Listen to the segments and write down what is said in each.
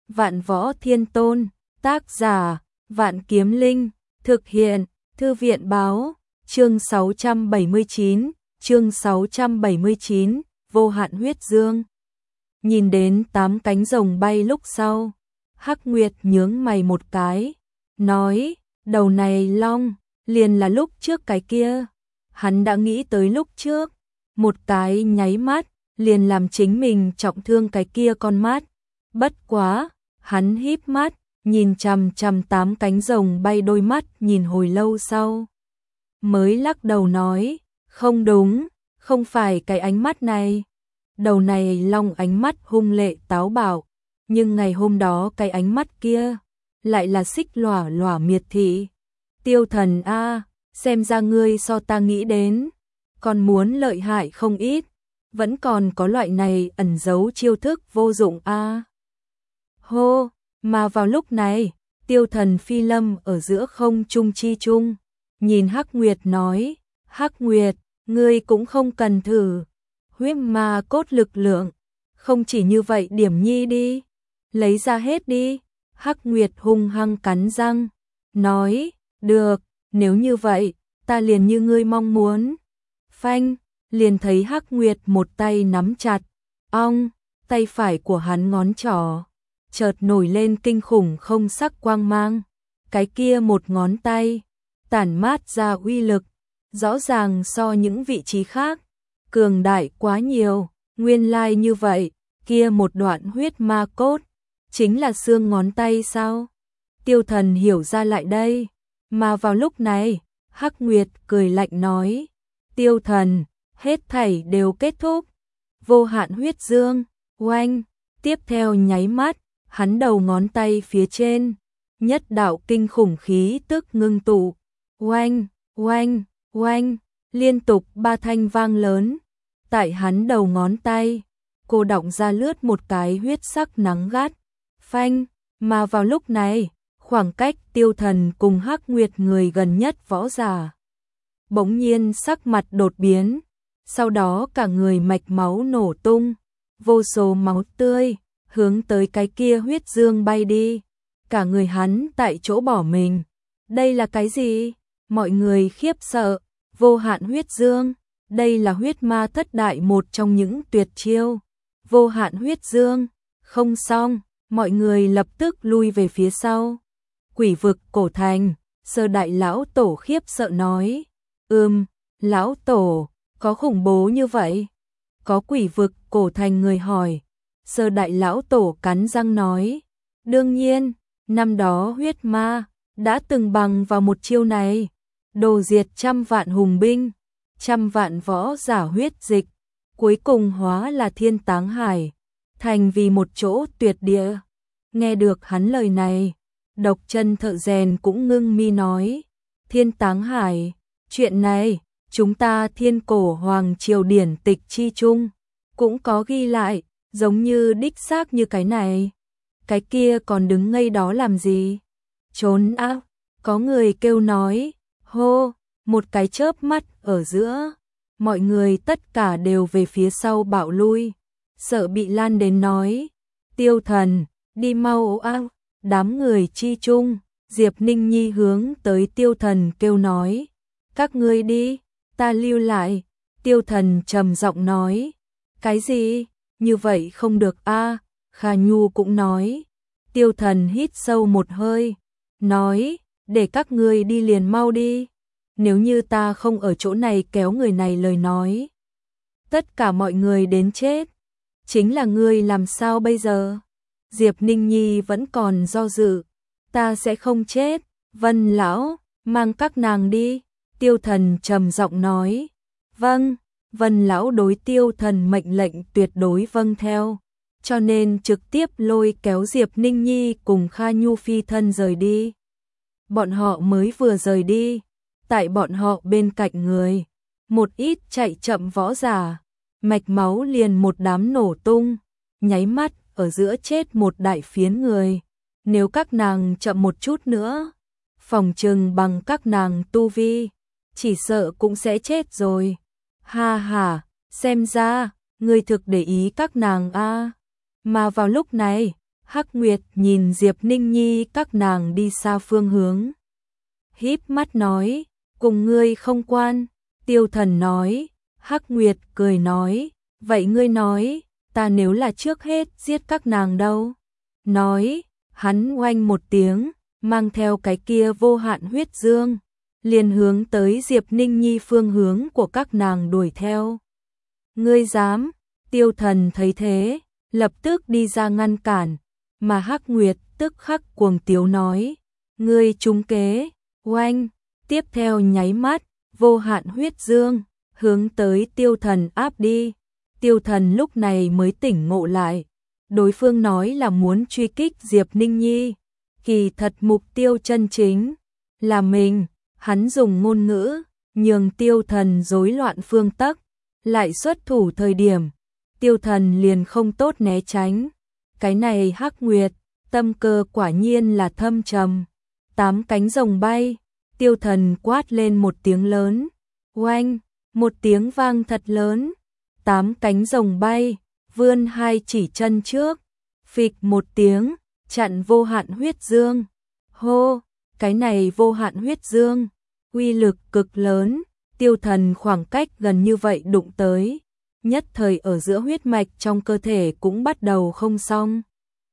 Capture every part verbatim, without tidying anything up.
Vạn Võ Thiên Tôn, tác giả, Vạn Kiếm Linh, thực hiện, Thư viện báo, chương sáu trăm bảy mươi chín, chương sáu trăm bảy mươi chín, Vô Hạn Huyết Dương. Nhìn đến tám cánh rồng bay lúc sau, Hắc Nguyệt nhướng mày một cái, nói, đầu này long, liền là lúc trước cái kia. Hắn đã nghĩ tới lúc trước, một cái nháy mắt, liền làm chính mình trọng thương cái kia con mắt. Bất quá, hắn híp mắt, nhìn chằm chằm tám cánh rồng bay đôi mắt nhìn hồi lâu sau. Mới lắc đầu nói, không đúng, không phải cái ánh mắt này. Đầu này long ánh mắt hung lệ táo bạo, nhưng ngày hôm đó cái ánh mắt kia, lại là xích lòa lòa miệt thị. Tiêu Thần a, xem ra ngươi so ta nghĩ đến, còn muốn lợi hại không ít, vẫn còn có loại này ẩn giấu chiêu thức vô dụng a. Hô, mà vào lúc này, Tiêu Thần phi lâm ở giữa không trung chi trung, nhìn Hắc Nguyệt nói, Hắc Nguyệt, ngươi cũng không cần thử, huyết ma cốt lực lượng, không chỉ như vậy điểm nhi đi, lấy ra hết đi. Hắc Nguyệt hung hăng cắn răng, nói, được, nếu như vậy, ta liền như ngươi mong muốn. Phanh, liền thấy Hắc Nguyệt một tay nắm chặt, ong, tay phải của hắn ngón trỏ, chợt nổi lên kinh khủng không sắc quang mang. Cái kia một ngón tay, tản mát ra uy lực, rõ ràng so những vị trí khác, cường đại quá nhiều, nguyên lai như vậy, kia một đoạn huyết ma cốt, chính là xương ngón tay sao? Tiêu Thần hiểu ra lại đây, mà vào lúc này, Hắc Nguyệt cười lạnh nói, Tiêu Thần, hết thảy đều kết thúc, vô hạn huyết dương, oanh, tiếp theo nháy mắt, hắn đầu ngón tay phía trên, nhất đạo kinh khủng khí tức ngưng tụ, oanh, oanh, oanh, liên tục ba thanh vang lớn, tại hắn đầu ngón tay, cô đọng ra lướt một cái huyết sắc nắng gắt, phanh, mà vào lúc này, khoảng cách Tiêu Thần cùng Hắc Nguyệt người gần nhất võ giả. Bỗng nhiên sắc mặt đột biến, sau đó cả người mạch máu nổ tung, vô số máu tươi, hướng tới cái kia huyết dương bay đi, cả người hắn tại chỗ bỏ mình. Đây là cái gì? Mọi người khiếp sợ, vô hạn huyết dương, đây là huyết ma thất đại một trong những tuyệt chiêu. Vô hạn huyết dương, không xong, mọi người lập tức lui về phía sau. Quỷ vực cổ thành, Sơ đại lão tổ khiếp sợ nói, ừm, lão tổ, có khủng bố như vậy? Có quỷ vực cổ thành người hỏi. Sơ đại lão tổ cắn răng nói, đương nhiên, năm đó huyết ma, đã từng bằng vào một chiêu này, đồ diệt trăm vạn hùng binh, trăm vạn võ giả huyết dịch, cuối cùng hóa là Thiên Táng Hải, thành vì một chỗ tuyệt địa. Nghe được hắn lời này, Độc Chân thợ rèn cũng ngưng mi nói, Thiên Táng Hải, chuyện này, chúng ta Thiên Cổ Hoàng Triều điển tịch chi chung, cũng có ghi lại, giống như đích xác như cái này. Cái kia còn đứng ngây đó làm gì? Trốn á, có người kêu nói, hô, một cái chớp mắt ở giữa, mọi người tất cả đều về phía sau bạo lui, sợ bị lan đến nói, Tiêu Thần, đi mau á. Đám người chi chung, Diệp Ninh Nhi hướng tới Tiêu Thần kêu nói, các ngươi đi, ta lưu lại. Tiêu Thần trầm giọng nói, cái gì, như vậy không được a. Kha Nhu cũng nói. Tiêu Thần hít sâu một hơi, nói, để các ngươi đi liền mau đi, nếu như ta không ở chỗ này kéo người này lời nói, tất cả mọi người đến chết, chính là ngươi làm sao bây giờ? Diệp Ninh Nhi vẫn còn do dự, ta sẽ không chết, Vân lão, mang các nàng đi. Tiêu Thần trầm giọng nói, vâng. Vân lão đối Tiêu Thần mệnh lệnh tuyệt đối vâng theo, cho nên trực tiếp lôi kéo Diệp Ninh Nhi cùng Kha Nhu phi thân rời đi. Bọn họ mới vừa rời đi, tại bọn họ bên cạnh người, một ít chạy chậm võ giả, mạch máu liền một đám nổ tung, nháy mắt ở giữa chết một đại phiến người. Nếu các nàng chậm một chút nữa, phòng trừng bằng các nàng tu vi, chỉ sợ cũng sẽ chết rồi. Ha ha, xem ra, ngươi thực để ý các nàng a. Mà vào lúc này, Hắc Nguyệt nhìn Diệp Ninh Nhi các nàng đi xa phương hướng. Híp mắt nói, cùng ngươi không quan. Tiêu Thần nói, Hắc Nguyệt cười nói, vậy ngươi nói, ta nếu là trước hết giết các nàng đâu? Nói, hắn oanh một tiếng, mang theo cái kia vô hạn huyết dương, liền hướng tới Diệp Ninh Nhi phương hướng của các nàng đuổi theo. Ngươi dám? Tiêu Thần thấy thế, lập tức đi ra ngăn cản, mà Hắc Nguyệt tức khắc cuồng tiếu nói, ngươi trúng kế. Oanh, tiếp theo nháy mắt, vô hạn huyết dương, hướng tới Tiêu Thần áp đi. Tiêu Thần lúc này mới tỉnh ngộ lại, đối phương nói là muốn truy kích Diệp Ninh Nhi, kỳ thật mục tiêu chân chính là mình. Hắn dùng ngôn ngữ nhường Tiêu Thần rối loạn phương tắc, lại xuất thủ thời điểm Tiêu Thần liền không tốt né tránh. Cái này Hắc Nguyệt tâm cơ quả nhiên là thâm trầm. Tám cánh rồng bay, Tiêu Thần quát lên một tiếng lớn, oanh, một tiếng vang thật lớn, tám cánh rồng bay, vươn hai chỉ chân trước, phịch một tiếng, chặn vô hạn huyết dương. Hô, cái này vô hạn huyết dương, uy lực cực lớn, Tiêu Thần khoảng cách gần như vậy đụng tới, nhất thời ở giữa huyết mạch trong cơ thể cũng bắt đầu không xong,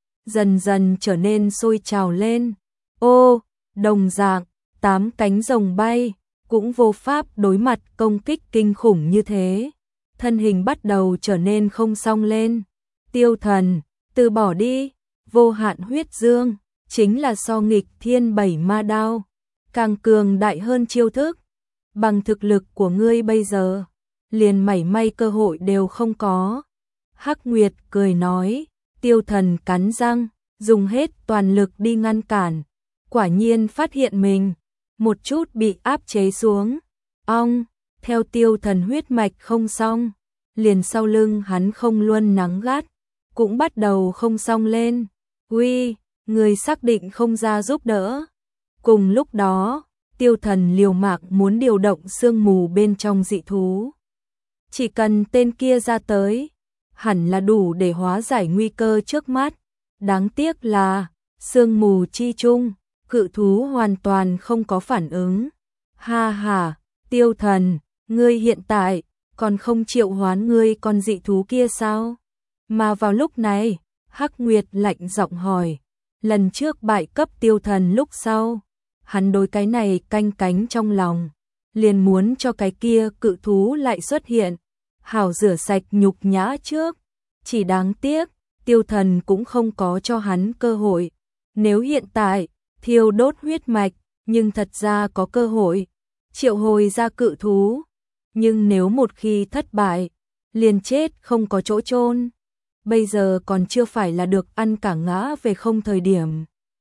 dần dần trở nên sôi trào lên. Ô, đồng dạng, tám cánh rồng bay, cũng vô pháp đối mặt công kích kinh khủng như thế, thân hình bắt đầu trở nên không xong lên. Tiêu Thần, từ bỏ đi, vô hạn huyết dương, chính là so nghịch thiên bảy ma đao, càng cường đại hơn chiêu thức, bằng thực lực của ngươi bây giờ, liền mảy may cơ hội đều không có. Hắc Nguyệt cười nói, Tiêu Thần cắn răng, dùng hết toàn lực đi ngăn cản, quả nhiên phát hiện mình một chút bị áp chế xuống. Ong, theo Tiêu Thần huyết mạch không xong, liền sau lưng hắn không luân nắng gắt, cũng bắt đầu không xong lên. Uy, người xác định không ra giúp đỡ. Cùng lúc đó, Tiêu Thần liều mạng muốn điều động sương mù bên trong dị thú. Chỉ cần tên kia ra tới, hẳn là đủ để hóa giải nguy cơ trước mắt. Đáng tiếc là, sương mù chi chung, cự thú hoàn toàn không có phản ứng. Ha ha, Tiêu Thần, ngươi hiện tại còn không triệu hoán ngươi con dị thú kia sao? Mà vào lúc này, Hắc Nguyệt lạnh giọng hỏi, lần trước bại cấp Tiêu Thần lúc sau, hắn đối cái này canh cánh trong lòng, liền muốn cho cái kia cự thú lại xuất hiện, hảo rửa sạch nhục nhã trước. Chỉ đáng tiếc, Tiêu Thần cũng không có cho hắn cơ hội. Nếu hiện tại thiêu đốt huyết mạch, nhưng thật ra có cơ hội triệu hồi ra cự thú, nhưng nếu một khi thất bại, liền chết không có chỗ chôn. Bây giờ còn chưa phải là được ăn cả ngã về không thời điểm.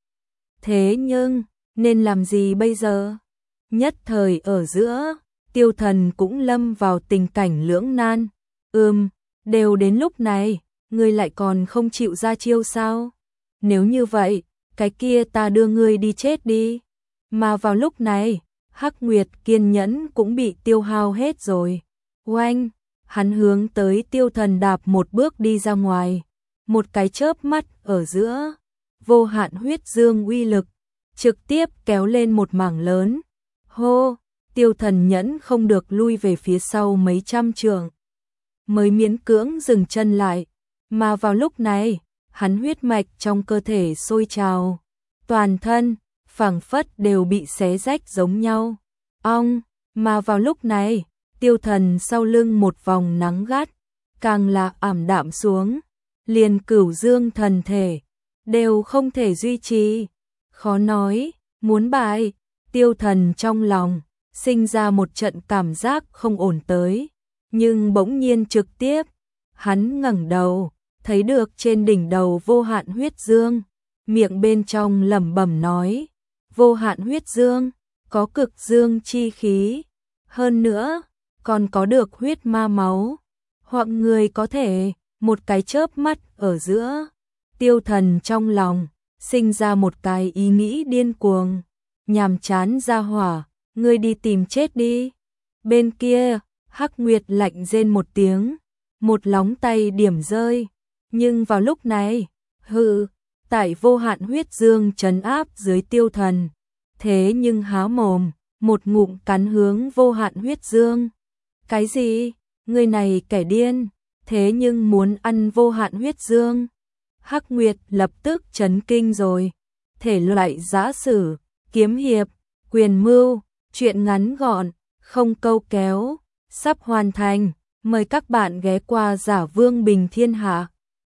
Thế nhưng, nên làm gì bây giờ? Nhất thời ở giữa, Tiêu Thần cũng lâm vào tình cảnh lưỡng nan. Ừm, đều đến lúc này, ngươi lại còn không chịu ra chiêu sao? Nếu như vậy, cái kia ta đưa ngươi đi chết đi. Mà vào lúc này, Hắc Nguyệt kiên nhẫn cũng bị tiêu hao hết rồi. Oanh, hắn hướng tới Tiêu Thần đạp một bước đi ra ngoài. Một cái chớp mắt ở giữa, vô hạn huyết dương uy lực, trực tiếp kéo lên một mảng lớn. Hô, Tiêu Thần nhẫn không được lui về phía sau mấy trăm trượng, mới miễn cưỡng dừng chân lại. Mà vào lúc này, hắn huyết mạch trong cơ thể sôi trào, toàn thân phảng phất đều bị xé rách giống nhau. Ong, mà vào lúc này, Tiêu Thần sau lưng một vòng nắng gắt, càng là ảm đạm xuống, liền cửu dương thần thể đều không thể duy trì. Khó nói, muốn bại. Tiêu Thần trong lòng sinh ra một trận cảm giác không ổn tới, nhưng bỗng nhiên trực tiếp, hắn ngẩng đầu, thấy được trên đỉnh đầu vô hạn huyết dương, miệng bên trong lẩm bẩm nói, vô hạn huyết dương, có cực dương chi khí, hơn nữa, còn có được huyết ma máu, hoặc người có thể, một cái chớp mắt ở giữa. Tiêu Thần trong lòng sinh ra một cái ý nghĩ điên cuồng, nhàm chán ra hỏa, ngươi đi tìm chết đi. Bên kia, Hắc Nguyệt lạnh rên một tiếng, một lóng tay điểm rơi, nhưng vào lúc này, hừ, tại vô hạn huyết dương trấn áp dưới tiêu thần. Thế nhưng há mồm, một ngụm cắn hướng vô hạn huyết dương. Cái gì? Người này kẻ điên, thế nhưng muốn ăn vô hạn huyết dương. Hắc Nguyệt lập tức chấn kinh rồi. Thể loại giã sử, kiếm hiệp, quyền mưu, truyện ngắn gọn, không câu kéo, sắp hoàn thành. Mời các bạn ghé qua Giả Vương Bình Thiên Hạ.